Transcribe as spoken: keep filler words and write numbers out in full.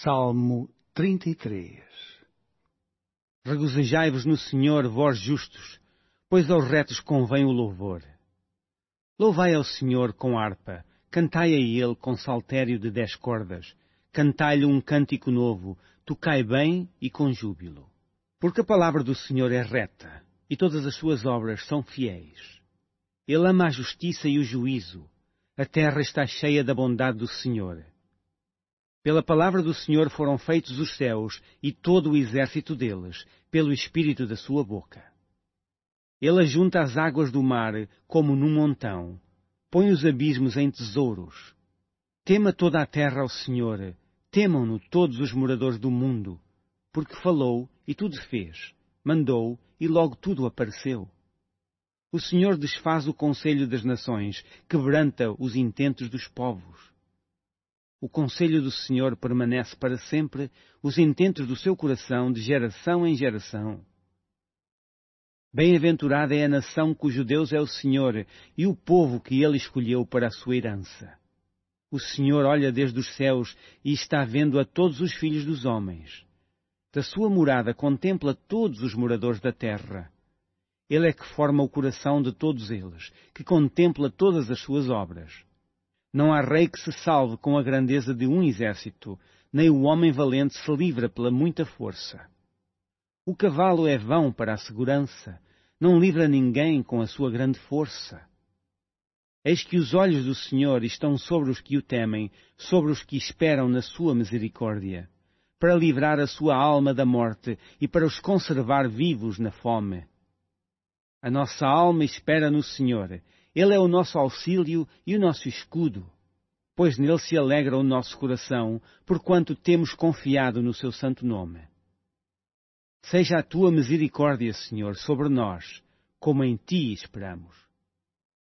Salmo trinta e três. Regozijai-vos no Senhor, vós justos, pois aos retos convém o louvor. Louvai ao Senhor com harpa, cantai a Ele com saltério de dez cordas, cantai-lhe um cântico novo, tocai bem e com júbilo. Porque a palavra do Senhor é reta, e todas as suas obras são fiéis. Ele ama a justiça e o juízo, a terra está cheia da bondade do Senhor. Pela palavra do Senhor foram feitos os céus e todo o exército deles, pelo espírito da sua boca. Ele ajunta as águas do mar como num montão, põe os abismos em tesouros. Tema toda a terra ao Senhor, temam-no todos os moradores do mundo, porque falou e tudo fez, mandou e logo tudo apareceu. O Senhor desfaz o conselho das nações, quebranta os intentos dos povos. O conselho do Senhor permanece para sempre, os intentos do seu coração de geração em geração. Bem-aventurada é a nação cujo Deus é o Senhor e o povo que Ele escolheu para a sua herança. O Senhor olha desde os céus e está vendo a todos os filhos dos homens. Da sua morada contempla todos os moradores da terra. Ele é que forma o coração de todos eles, que contempla todas as suas obras. Não há rei que se salve com a grandeza de um exército, nem o homem valente se livra pela muita força. O cavalo é vão para a segurança, não livra ninguém com a sua grande força. Eis que os olhos do Senhor estão sobre os que o temem, sobre os que esperam na sua misericórdia, para livrar a sua alma da morte e para os conservar vivos na fome. A nossa alma espera no Senhor. Ele é o nosso auxílio e o nosso escudo, pois nele se alegra o nosso coração, porquanto temos confiado no seu santo nome. Seja a tua misericórdia, Senhor, sobre nós, como em ti esperamos.